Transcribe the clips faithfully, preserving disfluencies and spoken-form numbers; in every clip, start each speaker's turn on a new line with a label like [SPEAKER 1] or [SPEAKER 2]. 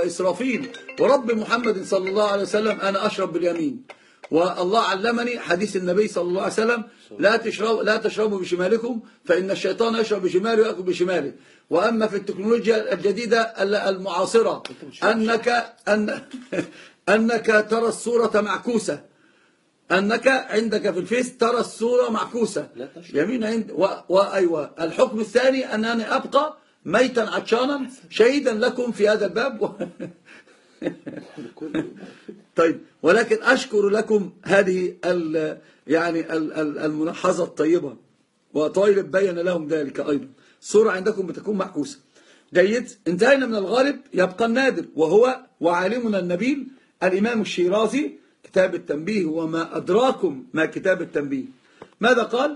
[SPEAKER 1] وإسرافيل ورب محمد صلى الله عليه وسلم أنا أشرب باليمين. والله علمني حديث النبي صلى الله عليه وسلم لا تشربوا لا تشربوا بشمالكم فإن الشيطان يشرب بشماله ويأكل بشماله. وأما في التكنولوجيا الجديدة المعاصرة أنك أن أنك ترى الصورة معكوسة، أنك عندك في الفيس ترى الصورة معكوسة يمين عند و... وأيوة. الحكم الثاني أنني أبقى ميتا عطشانا شهيدا لكم في هذا الباب و... طيب، ولكن أشكر لكم هذه ال... يعني ال... الملاحظة الطيبة، وطالب بين لهم ذلك أيضا. الصورة عندكم بتكون معكوسة. جيد، انتهينا من الغالب، يبقى النادر، وهو وعالمنا النبيل الإمام الشيرازي كتاب التنبيه. وما أدراكم ما كتاب التنبيه. ماذا قال؟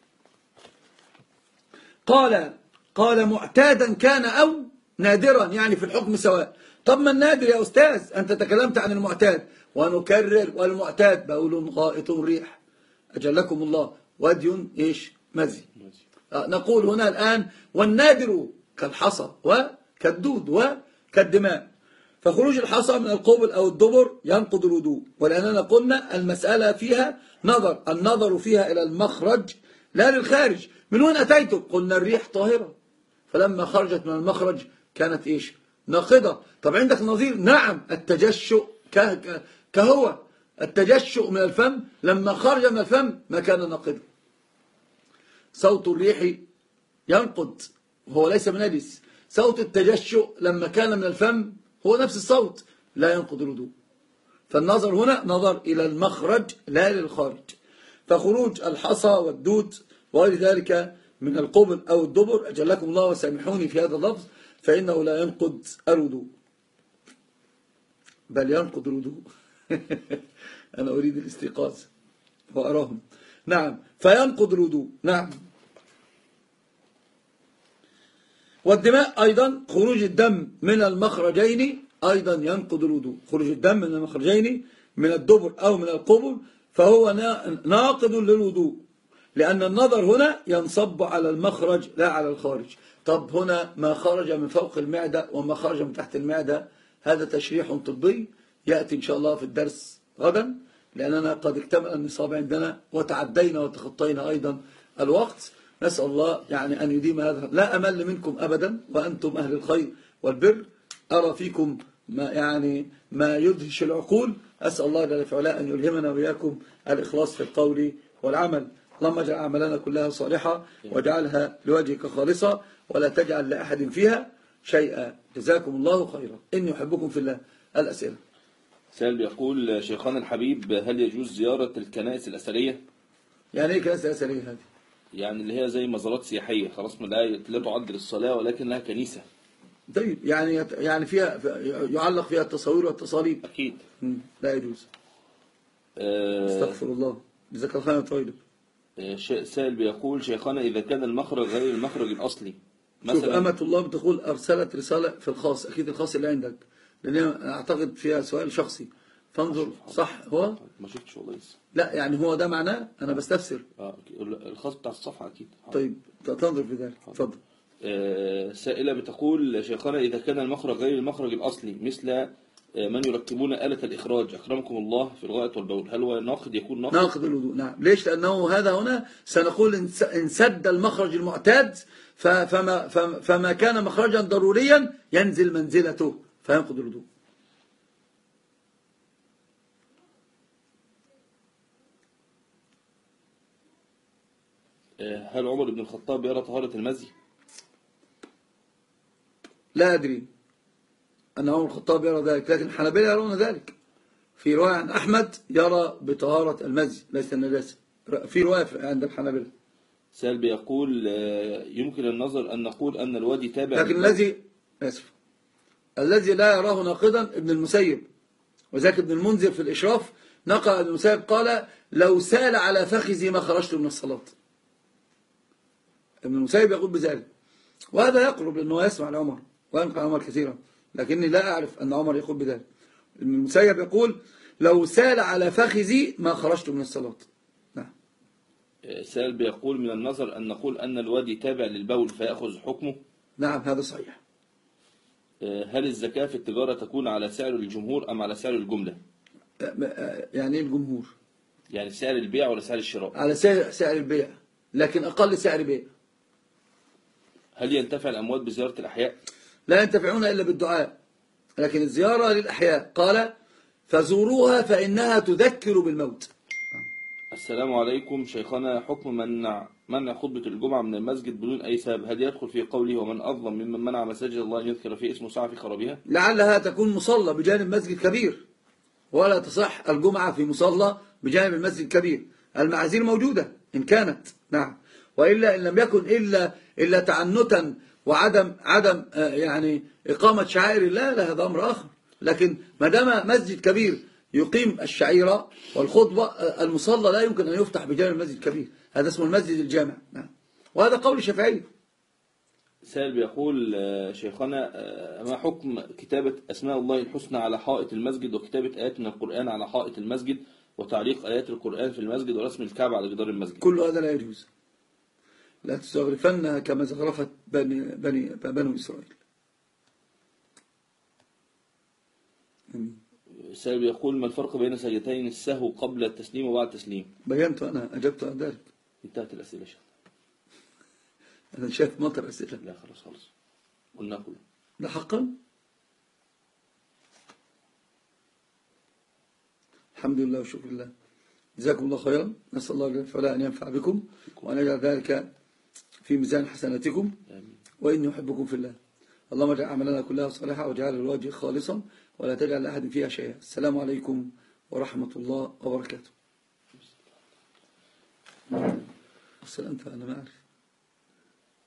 [SPEAKER 1] قال قال معتادا كان أو نادرا، يعني في الحكم سواء. طب ما النادر يا أستاذ؟ أنت تكلمت عن المعتاد، ونكرر والمعتاد بقول غائط ريح أجلكم الله ودي إيش مزي. نقول هنا الآن والنادر كالحصى وكالدود وكالدماء. فخروج الحصى من القبل أو الدبر ينقض الوضوء. ولأننا قلنا المسألة فيها نظر، النظر فيها إلى المخرج لا للخارج. من وين أتيتم؟ قلنا الريح طاهرة، فلما خرجت من المخرج كانت إيش؟ ناقضة. طب عندك نظير؟ نعم، التجشؤ كهو التجشؤ من الفم لما خرج من الفم ما كان ناقضا. صوت الريح ينقض وهو ليس بنجس. صوت التجشؤ لما كان من الفم هو نفس الصوت لا ينقض الوضوء. فالنظر هنا نظر إلى المخرج لا للخارج. فخروج الحصى والدود وغير ذلك من القبل أو الدبر أجلكم الله وسامحوني في هذا اللفظ فإنه لا ينقض الوضوء، بل ينقض الوضوء. أنا أريد الاستيقاظ وأراهم. نعم، فينقض الوضوء. نعم. والدماء أيضا خروج الدم من المخرجين أيضا ينقض الوضوء. خروج الدم من المخرجين من الدبر أو من القبر فهو ناقض للوضوء، لأن النظر هنا ينصب على المخرج لا على الخارج. طب هنا ما خرج من فوق المعدة وما خرج من تحت المعدة هذا تشريح طبي يأتي إن شاء الله في الدرس غدا، لأننا قد اكتمل النصاب عندنا وتعدينا وتخطينا أيضا الوقت. نسأل الله يعني أن يديم هذا. لا أمل منكم أبدا وأنتم أهل الخير والبر، أرى فيكم ما يعني ما يدهش العقول. أسأل الله جل في علاه أن يلهمنا وإياكم الإخلاص في القول والعمل. اللهم اجعل أعمالنا كلها صالحة واجعلها لوجهك خالصة ولا تجعل لأحد فيها شيئا. جزاكم الله خيرا، إني أحبكم في الله. الأسئلة.
[SPEAKER 2] سائل بيقول شيخنا الحبيب هل يجوز زيارة الكنائس الأثرية؟
[SPEAKER 1] يعني إيه كنائس أثرية هذه؟
[SPEAKER 2] يعني اللي هي زي مزارات سياحية خلاص من لا لا تعد للصلاة ولكن لها كنيسة.
[SPEAKER 1] طيب يعني يعني فيها يعلق فيها التصاوير والتصاليب.
[SPEAKER 2] أكيد
[SPEAKER 1] لا يجوز.
[SPEAKER 2] أه
[SPEAKER 1] استغفر الله. جزاك الله خيرا طيب.
[SPEAKER 2] سائل بيقول شيخنا إذا كان المخرج غير المخرج الأصلي
[SPEAKER 1] شوف أمة الله بتقول أرسلت رسالة في الخاص، أكيد الخاص اللي عندك لأن أعتقد فيها سؤال شخصي فانظر. صح هو؟
[SPEAKER 2] ما شفتش والله لسه.
[SPEAKER 1] لا يعني هو ده معناه أنا بستفسر.
[SPEAKER 2] اه الخاص بتاع الصفحة أكيد.
[SPEAKER 1] طيب تنظر في ذلك. اتفضل.
[SPEAKER 2] آه سائلة بتقول شيخنا إذا كان المخرج غير المخرج الأصلي مثل من يركبون آلة الإخراج أكرمكم الله في الغائط والبول هل هو ناقض يكون ناقض؟
[SPEAKER 1] ناقض الوضوء. نعم. ليش؟ لأنه هذا هنا سنقول إن سد المخرج المعتاد فما, فما كان مخرجا ضروريا ينزل منزلته فينقض الوضوء.
[SPEAKER 2] هل عمر بن الخطاب يرى طهارة المزي؟
[SPEAKER 1] لا أدري أن عمر الخطاب يرى ذلك، لكن الحنابلة يرون ذلك. في رواية عن أحمد يرى بطهارة المزي ليس النجاسة، في رواية عند الحنابلة.
[SPEAKER 2] سائل بيقول يمكن النظر أن نقول أن الوادي تابع،
[SPEAKER 1] لكن الذي آسف الذي لا يراه ناقضا ابن المسيب، وذاك ابن المنذر في الإشراف نقل ابن المسيب قال لو سال على فخذي ما خرجت من الصلاة. ابن المسيب يقول بذلك، وهذا يقرب لأنه يسمع لعمر وينقل عمر كثيرا، لكني لا أعرف أن عمر يقول بذلك. ابن المسيب يقول لو سال على فخذي ما خرجت من الصلاة. نعم.
[SPEAKER 2] سائل بيقول من النظر أن نقول أن الوادي تابع للبول فيأخذ حكمه.
[SPEAKER 1] نعم هذا صحيح.
[SPEAKER 2] هل الزكاة في التجارة تكون على سعر الجمهور أم على سعر الجملة؟
[SPEAKER 1] يعني ايه الجمهور؟
[SPEAKER 2] يعني سعر البيع ولا سعر الشراء؟
[SPEAKER 1] على سعر سعر البيع، لكن أقل سعر بيع.
[SPEAKER 2] هل ينتفع الأموات بزيارة الأحياء؟
[SPEAKER 1] لا ينتفعون إلا بالدعاء، لكن الزيارة للأحياء قال فزوروها فإنها تذكر بالموت.
[SPEAKER 2] السلام عليكم شيخنا، حكم منع منع خطبة الجمعة من المسجد بدون أي سبب، هل يدخل في قوله ومن أظلم ممن منع مساجد الله أن يذكر فيه اسمه سعى في خرابها؟
[SPEAKER 1] لعلها تكون مصلى بجانب مسجد كبير، ولا تصح الجمعة في مصلى بجانب المسجد الكبير. المعاذير موجودة إن كانت، نعم، وإلا إن لم يكن إلا إلا تعنتا وعدم عدم يعني إقامة شعائر الله، لا هذا أمر آخر. لكن ما دام مسجد كبير يقيم الشعيرة والخطبة، المصلى لا يمكن أن يفتح بجانب المسجد الكبير، هذا اسمه المسجد الجامع، نعم، وهذا قول الشافعي.
[SPEAKER 2] سائل بيقول شيخنا، ما حكم كتابة أسماء الله الحسنى على حائط المسجد، وكتابة آيات من القرآن على حائط المسجد، وتعليق آيات القرآن في المسجد، ورسم الكعبة على جدار المسجد؟
[SPEAKER 1] كل هذا لا يجوز، لا تستغرفن كما زخرفت بني, بني بنو إسرائيل. أمين.
[SPEAKER 2] سائل يقول ما الفرق بين سجدتين السهو قبل التسليم وبعد التسليم؟
[SPEAKER 1] بينت أنا، أجبت عن ذلك.
[SPEAKER 2] انتهت الأسئلة شيخ.
[SPEAKER 1] أنا شايف مطر أسئلة.
[SPEAKER 2] لا خلاص خلاص قلنا كله.
[SPEAKER 1] لا حقا. الحمد لله وشكر الله. جزاكم الله خيرا، نسأل الله فلا أن ينفع بكم وأن يجعل ذلك في ميزان حسناتكم، وإني أحبكم في الله. اللهم اجعل أعمالنا كلها صالحة واجعل الوجه خالصا ولا تجعل لأحد فيها شيئا. السلام عليكم ورحمة الله وبركاته. السلام أنا ما أعرف.